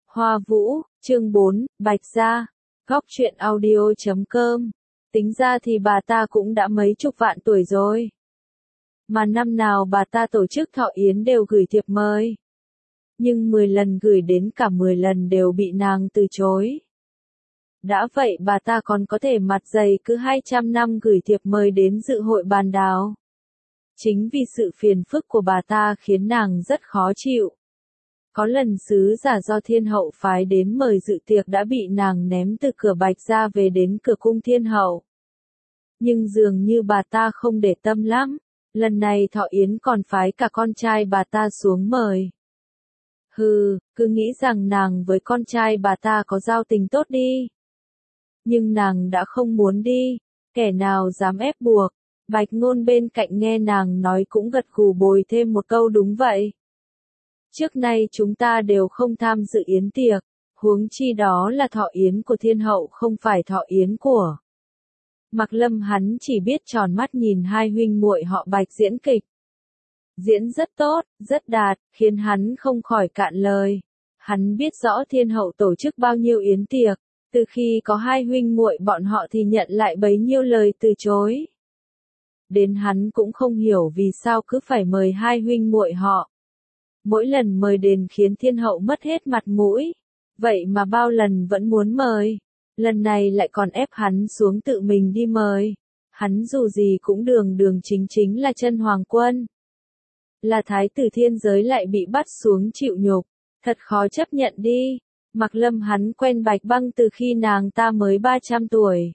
Hoa Vũ, chương 4, Bạch Gia, góc truyện audio.com. Tính ra thì bà ta cũng đã mấy chục vạn tuổi rồi. Mà năm nào bà ta tổ chức thọ yến đều gửi thiệp mời. Nhưng 10 lần gửi đến cả 10 lần đều bị nàng từ chối. Đã vậy bà ta còn có thể mặt dày cứ 200 năm gửi thiệp mời đến dự hội bàn đào. Chính vì sự phiền phức của bà ta khiến nàng rất khó chịu. Có lần sứ giả do thiên hậu phái đến mời dự tiệc đã bị nàng ném từ cửa Bạch Gia về đến cửa cung thiên hậu. Nhưng dường như bà ta không để tâm lắm, lần này thọ yến còn phái cả con trai bà ta xuống mời. Hừ, cứ nghĩ rằng nàng với con trai bà ta có giao tình tốt đi. Nhưng nàng đã không muốn đi, kẻ nào dám ép buộc. Bạch Ngôn bên cạnh nghe nàng nói cũng gật gù bồi thêm một câu đúng vậy. Trước nay chúng ta đều không tham dự yến tiệc, huống chi đó là thọ yến của thiên hậu không phải thọ yến của. Mạc Lâm hắn chỉ biết tròn mắt nhìn hai huynh muội họ Bạch diễn kịch. Diễn rất tốt, rất đạt, khiến hắn không khỏi cạn lời. Hắn biết rõ thiên hậu tổ chức bao nhiêu yến tiệc, từ khi có hai huynh muội bọn họ thì nhận lại bấy nhiêu lời từ chối. Đến hắn cũng không hiểu vì sao cứ phải mời hai huynh muội họ. Mỗi lần mời đến khiến thiên hậu mất hết mặt mũi. Vậy mà bao lần vẫn muốn mời. Lần này lại còn ép hắn xuống tự mình đi mời. Hắn dù gì cũng đường đường chính chính là chân hoàng quân. Là thái tử thiên giới lại bị bắt xuống chịu nhục. Thật khó chấp nhận đi. Mạc Lâm hắn quen Bạch Băng từ khi nàng ta mới 300 tuổi.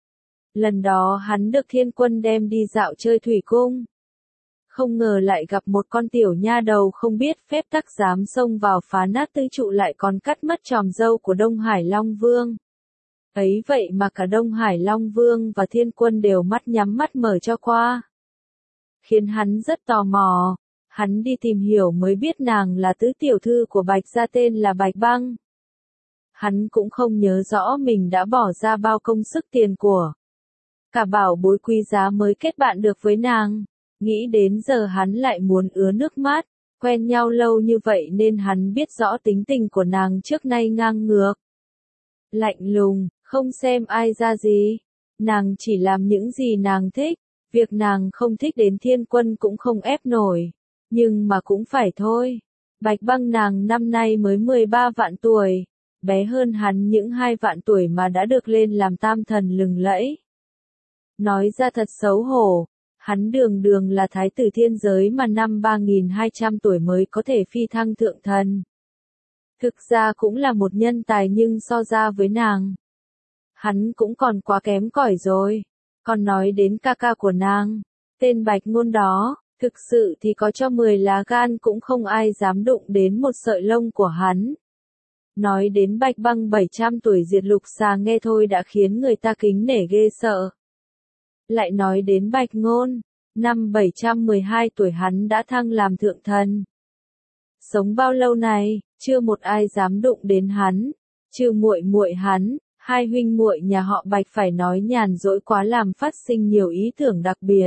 Lần đó hắn được thiên quân đem đi dạo chơi thủy cung. Không ngờ lại gặp một con tiểu nha đầu không biết phép tắc dám xông vào phá nát tứ trụ lại còn cắt mất tròm râu của Đông Hải Long Vương. Ấy vậy mà cả Đông Hải Long Vương và thiên quân đều mắt nhắm mắt mở cho qua. Khiến hắn rất tò mò. Hắn đi tìm hiểu mới biết nàng là tứ tiểu thư của Bạch Gia tên là Bạch Băng. Hắn cũng không nhớ rõ mình đã bỏ ra bao công sức tiền của. Cả bảo bối quý giá mới kết bạn được với nàng. Nghĩ đến giờ hắn lại muốn ứa nước mắt. Quen nhau lâu như vậy nên hắn biết rõ tính tình của nàng trước nay ngang ngược. Lạnh lùng, không xem ai ra gì. Nàng chỉ làm những gì nàng thích. Việc nàng không thích đến thiên quân cũng không ép nổi. Nhưng mà cũng phải thôi. Bạch Băng nàng năm nay mới 13 vạn tuổi. Bé hơn hắn những 2 vạn tuổi mà đã được lên làm tam thần lừng lẫy. Nói ra thật xấu hổ, hắn đường đường là thái tử thiên giới mà năm 3200 tuổi mới có thể phi thăng thượng thần. Thực ra cũng là một nhân tài nhưng so ra với nàng, hắn cũng còn quá kém cỏi rồi. Còn nói đến ca ca của nàng, tên Bạch Ngôn đó, thực sự thì có cho 10 lá gan cũng không ai dám đụng đến một sợi lông của hắn. Nói đến Bạch Băng 700 tuổi diệt lục xà nghe thôi đã khiến người ta kính nể ghê sợ. Lại nói đến Bạch Ngôn, năm 712 tuổi hắn đã thăng làm thượng thần. Sống bao lâu này, chưa một ai dám đụng đến hắn, trừ muội muội hắn, hai huynh muội nhà họ Bạch phải nói nhàn rỗi quá làm phát sinh nhiều ý tưởng đặc biệt.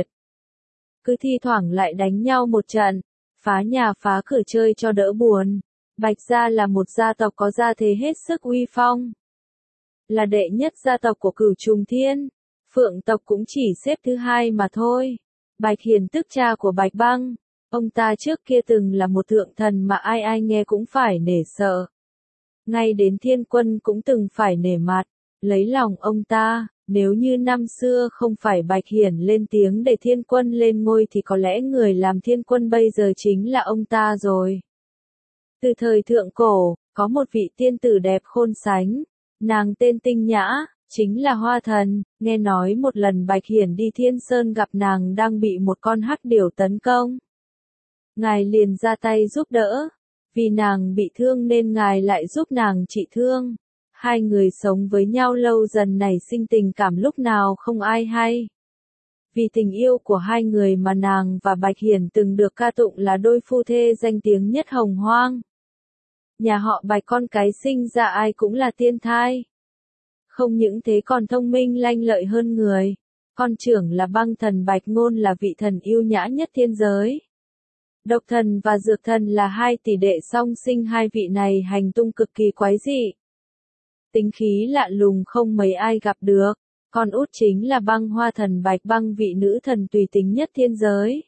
Cứ thi thoảng lại đánh nhau một trận, phá nhà phá cửa chơi cho đỡ buồn. Bạch Gia là một gia tộc có gia thế hết sức uy phong. Là đệ nhất gia tộc của Cửu Trùng Thiên. Phượng tộc cũng chỉ xếp thứ hai mà thôi. Bạch Hiền tức cha của Bạch Băng. Ông ta trước kia từng là một thượng thần mà ai ai nghe cũng phải nể sợ. Ngay đến thiên quân cũng từng phải nể mặt. Lấy lòng ông ta, nếu như năm xưa không phải Bạch Hiển lên tiếng để thiên quân lên ngôi thì có lẽ người làm thiên quân bây giờ chính là ông ta rồi. Từ thời thượng cổ, có một vị tiên tử đẹp khôn sánh. Nàng tên Tinh Nhã, chính là Hoa Thần. Nghe nói một lần Bạch Hiển đi Thiên Sơn gặp nàng đang bị một con hắc điểu tấn công. Ngài liền ra tay giúp đỡ. Vì nàng bị thương nên ngài lại giúp nàng trị thương. Hai người sống với nhau lâu dần nảy sinh tình cảm lúc nào không ai hay. Vì tình yêu của hai người mà nàng và Bạch Hiển từng được ca tụng là đôi phu thê danh tiếng nhất hồng hoang. Nhà họ Bạch con cái sinh ra ai cũng là tiên thai. Không những thế còn thông minh lanh lợi hơn người. Con trưởng là Băng thần Bạch Ngôn là vị thần yêu nhã nhất thiên giới. Độc thần và dược thần là hai tỷ đệ song sinh, hai vị này hành tung cực kỳ quái dị. Tính khí lạ lùng không mấy ai gặp được, con út chính là Băng Hoa thần Bạch Băng, vị nữ thần tùy tính nhất thiên giới.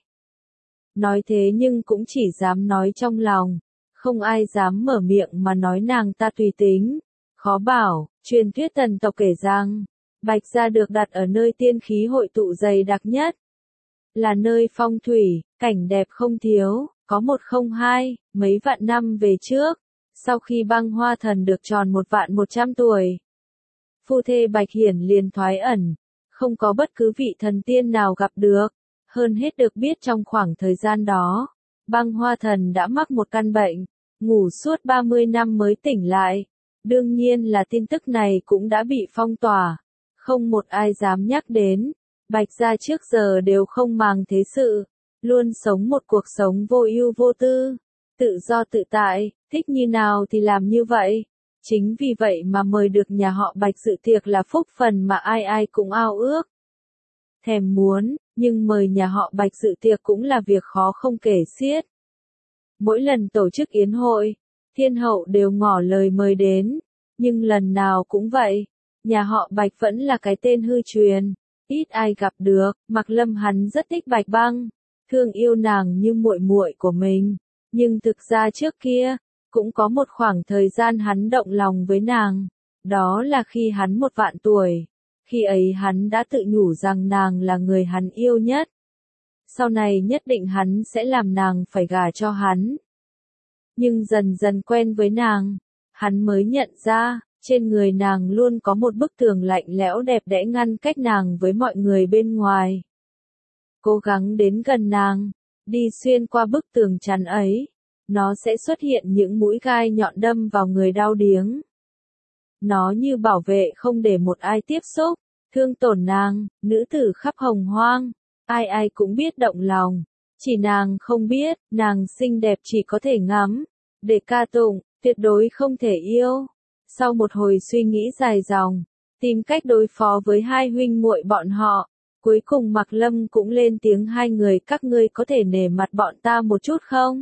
Nói thế nhưng cũng chỉ dám nói trong lòng, không ai dám mở miệng mà nói nàng ta tùy tính. Khó bảo, truyền thuyết thần tộc kể rằng, Bạch Gia được đặt ở nơi tiên khí hội tụ dày đặc nhất. Là nơi phong thủy, cảnh đẹp không thiếu, có 102, mấy vạn năm về trước, sau khi Băng Hoa thần được tròn 1.100.000 tuổi. Phu thê Bạch Hiển liền thoái ẩn, không có bất cứ vị thần tiên nào gặp được. Hơn hết được biết trong khoảng thời gian đó, Băng Hoa thần đã mắc một căn bệnh, ngủ suốt 30 năm mới tỉnh lại. Đương nhiên là tin tức này cũng đã bị phong tỏa, không một ai dám nhắc đến. Bạch Gia trước giờ đều không màng thế sự, luôn sống một cuộc sống vô ưu vô tư, tự do tự tại, thích như nào thì làm như vậy. Chính vì vậy mà mời được nhà họ Bạch dự tiệc là phúc phần mà ai ai cũng ao ước, thèm muốn, nhưng mời nhà họ Bạch dự tiệc cũng là việc khó không kể xiết. Mỗi lần tổ chức yến hội, thiên hậu đều ngỏ lời mời đến, nhưng lần nào cũng vậy, nhà họ Bạch vẫn là cái tên hư truyền, ít ai gặp được. Mạc Lâm hắn rất thích Bạch Băng, thương yêu nàng như muội muội của mình, nhưng thực ra trước kia, cũng có một khoảng thời gian hắn động lòng với nàng, đó là khi hắn 1.000.000 tuổi. Khi ấy hắn đã tự nhủ rằng nàng là người hắn yêu nhất. Sau này nhất định hắn sẽ làm nàng phải gả cho hắn. Nhưng dần dần quen với nàng, hắn mới nhận ra, trên người nàng luôn có một bức tường lạnh lẽo đẹp đẽ ngăn cách nàng với mọi người bên ngoài. Cố gắng đến gần nàng, đi xuyên qua bức tường chắn ấy, nó sẽ xuất hiện những mũi gai nhọn đâm vào người đau điếng. Nó như bảo vệ không để một ai tiếp xúc, thương tổn nàng. Nữ tử khắp hồng hoang, ai ai cũng biết động lòng, chỉ nàng không biết, nàng xinh đẹp chỉ có thể ngắm, để ca tụng, tuyệt đối không thể yêu. Sau một hồi suy nghĩ dài dòng, tìm cách đối phó với hai huynh muội bọn họ, cuối cùng Mạc Lâm cũng lên tiếng, hai người các ngươi có thể nể mặt bọn ta một chút không?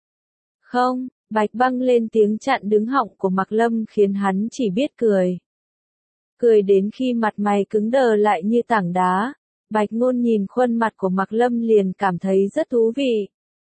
Không. Bạch Băng lên tiếng chặn đứng họng của Mạc Lâm khiến hắn chỉ biết cười. Cười đến khi mặt mày cứng đờ lại như tảng đá. Bạch Ngôn nhìn khuôn mặt của Mạc Lâm liền cảm thấy rất thú vị.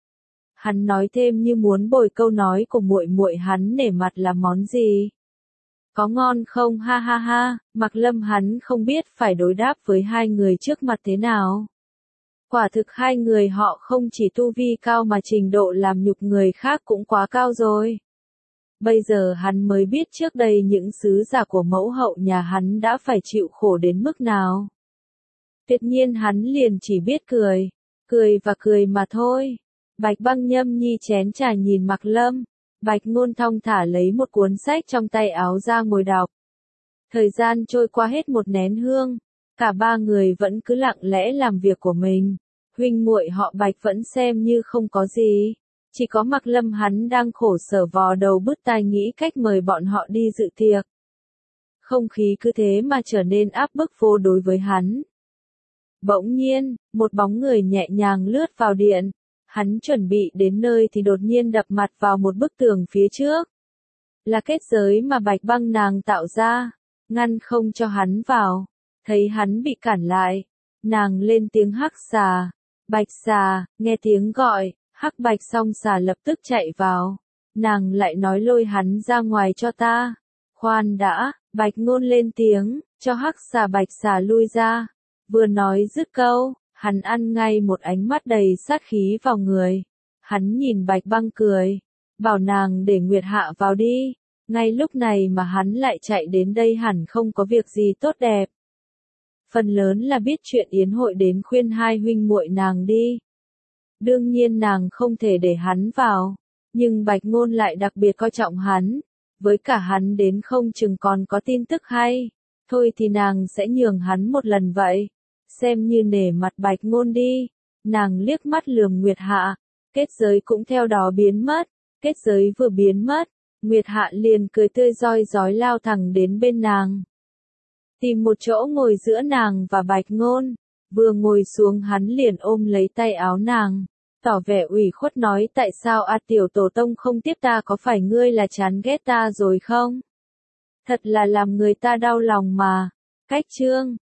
Hắn nói thêm như muốn bồi câu nói của muội muội hắn nể mặt là món gì? Có ngon không? Ha ha ha. Mạc Lâm hắn không biết phải đối đáp với hai người trước mặt thế nào. Quả thực hai người họ không chỉ tu vi cao mà trình độ làm nhục người khác cũng quá cao rồi. Bây giờ hắn mới biết trước đây những sứ giả của mẫu hậu nhà hắn đã phải chịu khổ đến mức nào. Tuyệt nhiên hắn liền chỉ biết cười, cười và cười mà thôi. Bạch Băng nhâm nhi chén trà nhìn Mạc Lâm, Bạch Ngôn thong thả lấy một cuốn sách trong tay áo ra ngồi đọc. Thời gian trôi qua hết một nén hương, cả ba người vẫn cứ lặng lẽ làm việc của mình. Huynh muội họ Bạch vẫn xem như không có gì, chỉ có Mạc Lâm hắn đang khổ sở vò đầu bứt tai nghĩ cách mời bọn họ đi dự tiệc. Không khí cứ thế mà trở nên áp bức vô đối với hắn. Bỗng nhiên, một bóng người nhẹ nhàng lướt vào điện, hắn chuẩn bị đến nơi thì đột nhiên đập mặt vào một bức tường phía trước. Là kết giới mà Bạch Băng nàng tạo ra, ngăn không cho hắn vào. Thấy hắn bị cản lại, nàng lên tiếng hắc xà. Bạch xà, nghe tiếng gọi, hắc bạch song xà lập tức chạy vào. Nàng lại nói lôi hắn ra ngoài cho ta. Khoan đã, Bạch Ngôn lên tiếng, cho hắc xà bạch xà lui ra. Vừa nói dứt câu, hắn ăn ngay một ánh mắt đầy sát khí vào người. Hắn nhìn Bạch Băng cười, bảo nàng để Nguyệt Hạ vào đi. Ngay lúc này mà hắn lại chạy đến đây hẳn không có việc gì tốt đẹp. Phần lớn là biết chuyện yến hội đến khuyên hai huynh muội nàng đi. Đương nhiên nàng không thể để hắn vào, nhưng Bạch Ngôn lại đặc biệt coi trọng hắn, với cả hắn đến không chừng còn có tin tức hay, thôi thì nàng sẽ nhường hắn một lần vậy, xem như nể mặt Bạch Ngôn đi. Nàng liếc mắt lườm Nguyệt Hạ, kết giới cũng theo đó biến mất, kết giới vừa biến mất, Nguyệt Hạ liền cười tươi rói rói lao thẳng đến bên nàng. Tìm một chỗ ngồi giữa nàng và Bạch Ngôn, vừa ngồi xuống hắn liền ôm lấy tay áo nàng, tỏ vẻ ủy khuất nói tại sao tiểu tổ tông không tiếp ta, có phải ngươi là chán ghét ta rồi không? Thật là làm người ta đau lòng mà. Cách chương